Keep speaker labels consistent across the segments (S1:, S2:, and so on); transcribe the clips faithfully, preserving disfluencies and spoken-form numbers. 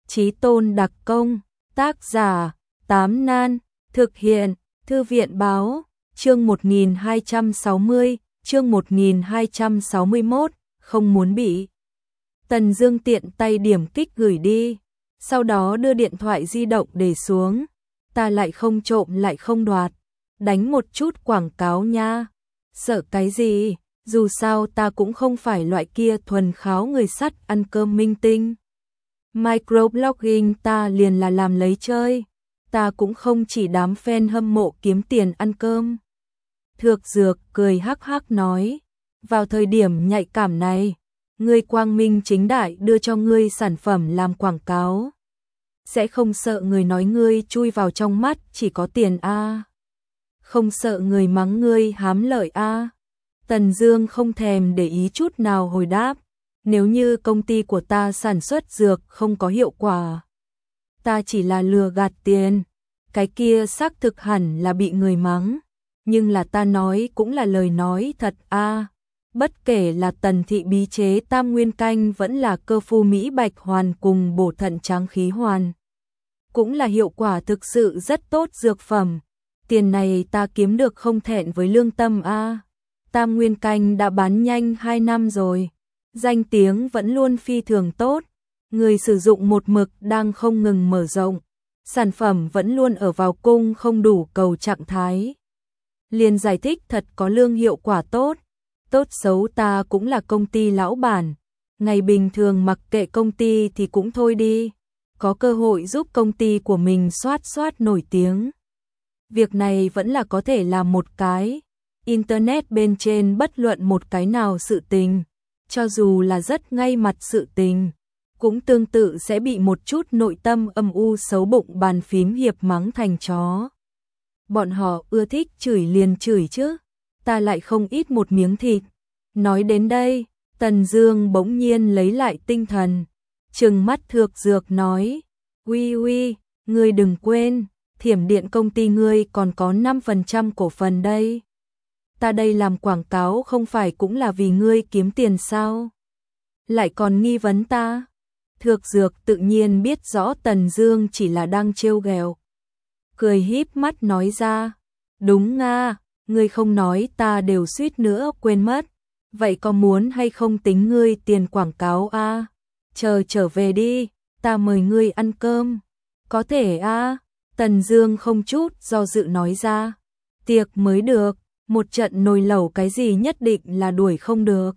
S1: Chí Tôn đặc công, tác giả, Tám Nan, thực hiện, Thư viện báo, chương một nghìn hai trăm sáu mươi, chương một nghìn hai trăm sáu mươi mốt, không muốn bị. Tần Dương tiện tay điểm kích gửi đi, sau đó đưa điện thoại di động để xuống. Ta lại không trộm lại không đoạt, đánh một chút quảng cáo nha. Sợ cái gì, dù sao ta cũng không phải loại kia thuần kháo người sắt ăn cơm minh tinh. Microblogging ta liền là làm lấy chơi, ta cũng không chỉ đám fan hâm mộ kiếm tiền ăn cơm. Thược Dược cười hắc hắc nói, vào thời điểm nhạy cảm này, ngươi quang minh chính đại đưa cho ngươi sản phẩm làm quảng cáo, sẽ không sợ người nói ngươi chui vào trong mắt chỉ có tiền a? À? Không sợ người mắng ngươi hám lợi a? À? Tần Dương không thèm để ý chút nào hồi đáp, nếu như công ty của ta sản xuất dược không có hiệu quả, ta chỉ là lừa gạt tiền, cái kia xác thực hẳn là bị người mắng, nhưng là ta nói cũng là lời nói thật a. À. Bất kể là Tần thị bí chế tam nguyên canh vẫn là cơ phu Mỹ Bạch hoàn cùng bổ thận tráng khí hoàn, cũng là hiệu quả thực sự rất tốt dược phẩm. Tiền này ta kiếm được không thẹn với lương tâm a. À. Tam nguyên canh đã bán nhanh hai năm rồi, danh tiếng vẫn luôn phi thường tốt, người sử dụng một mực đang không ngừng mở rộng, sản phẩm vẫn luôn ở vào cung không đủ cầu trạng thái. Liền giải thích thật có lương hiệu quả tốt, tốt xấu ta cũng là công ty lão bản, ngày bình thường mặc kệ công ty thì cũng thôi đi, có cơ hội giúp công ty của mình soát soát nổi tiếng. Việc này vẫn là có thể làm một cái, Internet bên trên bất luận một cái nào sự tình, cho dù là rất ngay mặt sự tình, cũng tương tự sẽ bị một chút nội tâm âm u xấu bụng bàn phím hiệp mắng thành chó. Bọn họ ưa thích chửi liền chửi chứ, ta lại không ít một miếng thịt. Nói đến đây, Tần Dương bỗng nhiên lấy lại tinh thần, trừng mắt Thược Dược nói, uy uy, ngươi đừng quên, Thiểm Điện công ty ngươi còn có năm phần trăm cổ phần đây. Ta đây làm quảng cáo không phải cũng là vì ngươi kiếm tiền sao? Lại còn nghi vấn ta? Thược Dược tự nhiên biết rõ Tần Dương chỉ là đang trêu ghẹo, cười híp mắt nói ra, đúng nga, ngươi không nói ta đều suýt nữa quên mất, vậy có muốn hay không tính ngươi tiền quảng cáo a? À? Chờ trở về đi, ta mời ngươi ăn cơm. Có thể a? À? Tần Dương không chút do dự nói ra, tiệc mới được, một trận nồi lẩu cái gì nhất định là đuổi không được.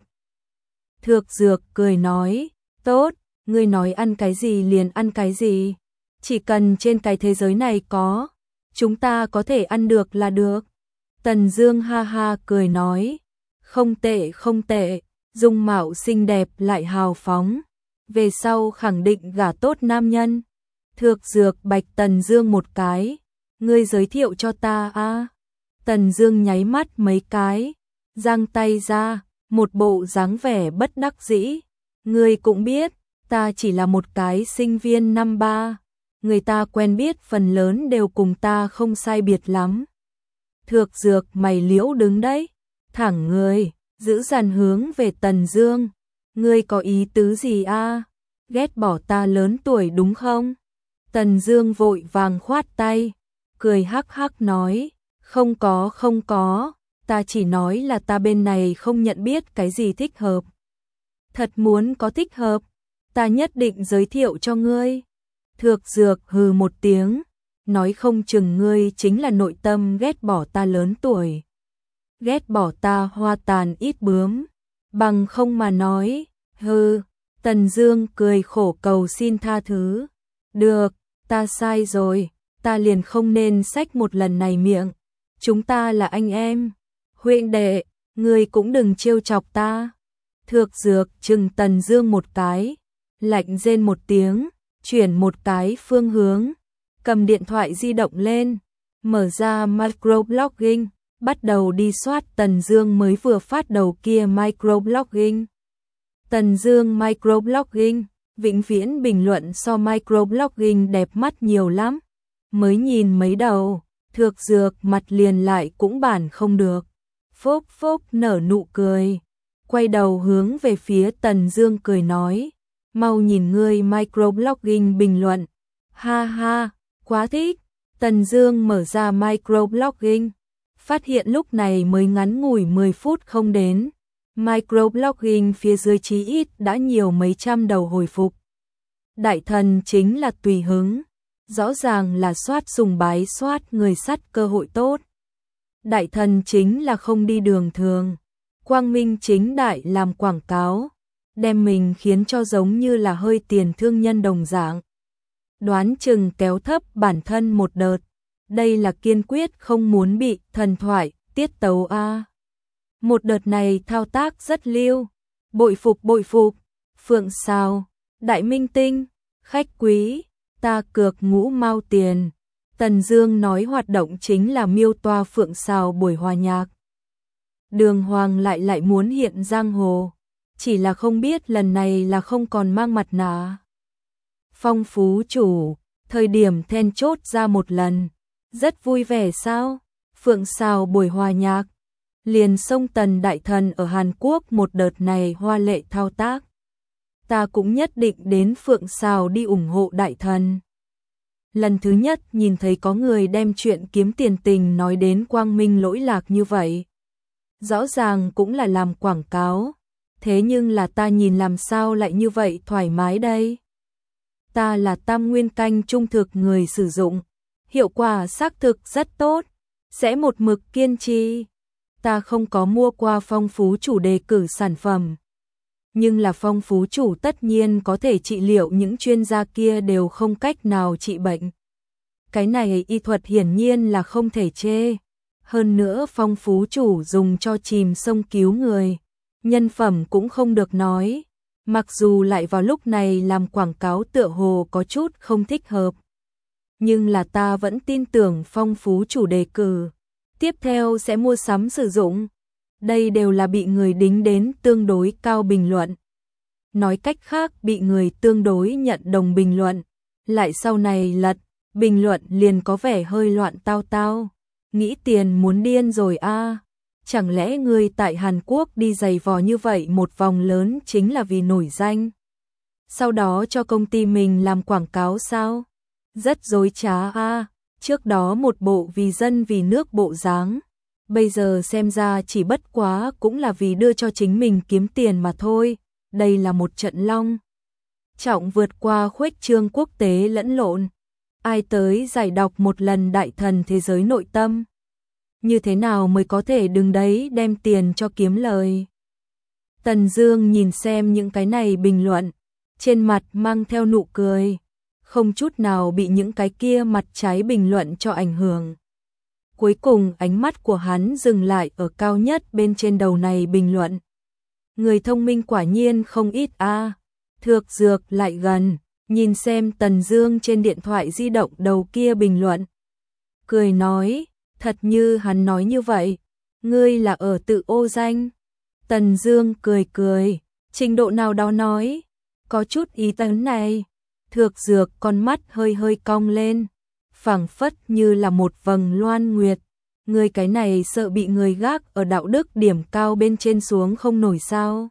S1: Thược Dược cười nói, tốt, ngươi nói ăn cái gì liền ăn cái gì, chỉ cần trên cái thế giới này có, chúng ta có thể ăn được là được. Tần Dương ha ha cười nói, không tệ không tệ, dung mạo xinh đẹp lại hào phóng, về sau khẳng định gả tốt nam nhân. Thược Dược bạch Tần Dương một cái, ngươi giới thiệu cho ta a. À? Tần Dương nháy mắt mấy cái, giang tay ra, một bộ dáng vẻ bất đắc dĩ, ngươi cũng biết, ta chỉ là một cái sinh viên năm ba, người ta quen biết phần lớn đều cùng ta không sai biệt lắm. Thược Dược mày liễu đứng đấy, thẳng người, giữ dàn hướng về Tần Dương, ngươi có ý tứ gì a? À? Ghét bỏ ta lớn tuổi đúng không? Tần Dương vội vàng khoát tay, cười hắc hắc nói, không có không có, ta chỉ nói là ta bên này không nhận biết cái gì thích hợp. Thật muốn có thích hợp, ta nhất định giới thiệu cho ngươi. Thược Dược hừ một tiếng, nói không chừng ngươi chính là nội tâm ghét bỏ ta lớn tuổi, ghét bỏ ta hoa tàn ít bướm, bằng không mà nói, hừ. Tần Dương cười khổ cầu xin tha thứ, được, ta sai rồi, ta liền không nên xách một lần này miệng, chúng ta là anh em, huynh đệ, ngươi cũng đừng trêu chọc ta. Thược Dược trừng Tần Dương một cái, lạnh rên một tiếng, chuyển một cái phương hướng, cầm điện thoại di động lên, mở ra microblogging, bắt đầu đi soát Tần Dương mới vừa phát đầu kia microblogging. Tần Dương microblogging, vĩnh viễn bình luận so microblogging đẹp mắt nhiều lắm. Mới nhìn mấy đầu, Thược Dược mặt liền lại cũng bản không được. Phốc phốc nở nụ cười, quay đầu hướng về phía Tần Dương cười nói, Mau nhìn ngươi microblogging bình luận. Ha ha, quá thích. Tần Dương mở ra microblogging, phát hiện lúc này mới ngắn ngủi mười phút không đến. Microblogging phía dưới chí ít đã nhiều mấy trăm đầu hồi phục. Đại thần chính là tùy hứng, rõ ràng là soát sùng bái soát người sắt cơ hội tốt. Đại thần chính là không đi đường thường, quang minh chính đại làm quảng cáo, đem mình khiến cho giống như là hơi tiền thương nhân đồng dạng. Đoán chừng kéo thấp bản thân một đợt, đây là kiên quyết không muốn bị thần thoại, tiết tấu a. Một đợt này thao tác rất lưu, bội phục bội phục, Phượng Sào, đại minh tinh, khách quý, ta cược ngũ mao tiền. Tần Dương nói hoạt động chính là miêu toa Phượng Sào buổi hòa nhạc. Đường Hoàng lại lại muốn hiện giang hồ, chỉ là không biết lần này là không còn mang mặt nạ. Phong Phú chủ, thời điểm then chốt ra một lần, rất vui vẻ sao? Phượng Sào buổi hòa nhạc, liền sông Tần đại thần ở Hàn Quốc một đợt này hoa lệ thao tác. Ta cũng nhất định đến Phượng Sào đi ủng hộ đại thần. Lần thứ nhất nhìn thấy có người đem chuyện kiếm tiền tình nói đến quang minh lỗi lạc như vậy. Rõ ràng cũng là làm quảng cáo, thế nhưng là ta nhìn làm sao lại như vậy thoải mái đây? Ta là tam nguyên canh trung thực người sử dụng, hiệu quả xác thực rất tốt, sẽ một mực kiên trì. Ta không có mua qua Phong Phú chủ đề cử sản phẩm, nhưng là Phong Phú chủ tất nhiên có thể trị liệu những chuyên gia kia đều không cách nào trị bệnh. Cái này y thuật hiển nhiên là không thể chê. Hơn nữa Phong Phú chủ dùng cho chìm sông cứu người, nhân phẩm cũng không được nói. Mặc dù lại vào lúc này làm quảng cáo tựa hồ có chút không thích hợp, nhưng là ta vẫn tin tưởng Phong Phú chủ đề cử tiếp theo sẽ mua sắm sử dụng. Đây đều là bị người đính đến tương đối cao bình luận. Nói cách khác bị người tương đối nhận đồng bình luận, lại sau này lật, bình luận liền có vẻ hơi loạn tao tao. Nghĩ tiền muốn điên rồi a. À. Chẳng lẽ người tại Hàn Quốc đi giày vò như vậy một vòng lớn chính là vì nổi danh? Sau đó cho công ty mình làm quảng cáo sao? Rất dối trá a. À. Trước đó một bộ vì dân vì nước bộ dáng, bây giờ xem ra chỉ bất quá cũng là vì đưa cho chính mình kiếm tiền mà thôi. Đây là một trận long trọng vượt qua khuếch trương quốc tế lẫn lộn. Ai tới giải đọc một lần đại thần thế giới nội tâm? Như thế nào mới có thể đứng đấy đem tiền cho kiếm lời? Tần Dương nhìn xem những cái này bình luận, trên mặt mang theo nụ cười, không chút nào bị những cái kia mặt trái bình luận cho ảnh hưởng. Cuối cùng ánh mắt của hắn dừng lại ở cao nhất bên trên đầu này bình luận. Người thông minh quả nhiên không ít a. À. Thược Dược lại gần, nhìn xem Tần Dương trên điện thoại di động đầu kia bình luận. Cười nói, thật như hắn nói như vậy, ngươi là ở tự ô danh. Tần Dương cười cười, trình độ nào đó nói, có chút ý tứ này. Thược Dược con mắt hơi hơi cong lên, phảng phất như là một vầng loan nguyệt. Ngươi cái này sợ bị người gác ở đạo đức điểm cao bên trên xuống không nổi sao?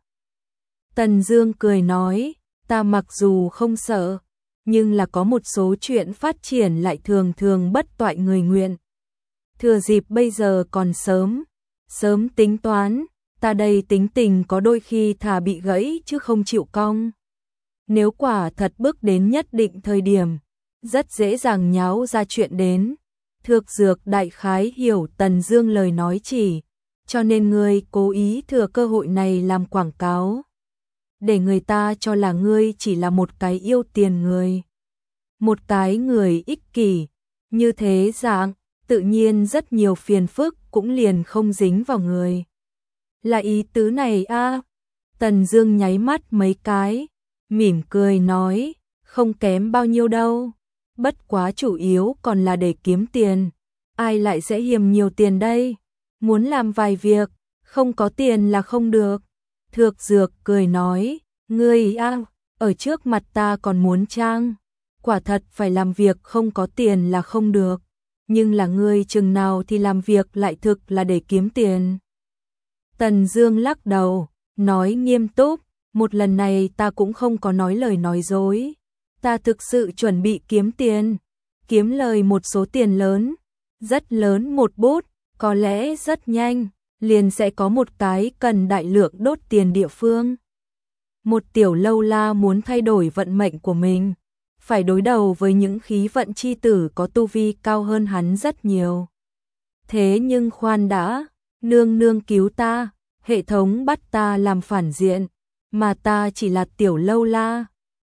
S1: Tần Dương cười nói, ta mặc dù không sợ, nhưng là có một số chuyện phát triển lại thường thường bất toại người nguyện. Thừa dịp bây giờ còn sớm, sớm tính toán, ta đây tính tình có đôi khi thà bị gãy chứ không chịu cong. Nếu quả thật bước đến nhất định thời điểm, rất dễ dàng nháo ra chuyện đến. Thược Dược đại khái hiểu Tần Dương lời nói chỉ, cho nên ngươi cố ý thừa cơ hội này làm quảng cáo, để người ta cho là ngươi chỉ là một cái yêu tiền người, một cái người ích kỷ. Như thế dạng, tự nhiên rất nhiều phiền phức cũng liền không dính vào người. Là ý tứ này a? À? Tần Dương nháy mắt mấy cái, mỉm cười nói, không kém bao nhiêu đâu. Bất quá chủ yếu còn là để kiếm tiền. Ai lại sẽ hiềm nhiều tiền đây? Muốn làm vài việc, không có tiền là không được. Thược Dược cười nói, ngươi a, ở trước mặt ta còn muốn trang. Quả thật phải làm việc không có tiền là không được. Nhưng là ngươi chừng nào thì làm việc lại thực là để kiếm tiền. Tần Dương lắc đầu, nói nghiêm túc, một lần này ta cũng không có nói lời nói dối. Ta thực sự chuẩn bị kiếm tiền, kiếm lời một số tiền lớn, rất lớn một bút, có lẽ rất nhanh, liền sẽ có một cái cần đại lượng đốt tiền địa phương. Một tiểu lâu la muốn thay đổi vận mệnh của mình, phải đối đầu với những khí vận chi tử có tu vi cao hơn hắn rất nhiều. Thế nhưng khoan đã, nương nương cứu ta, hệ thống bắt ta làm phản diện, mà ta chỉ là tiểu lâu la,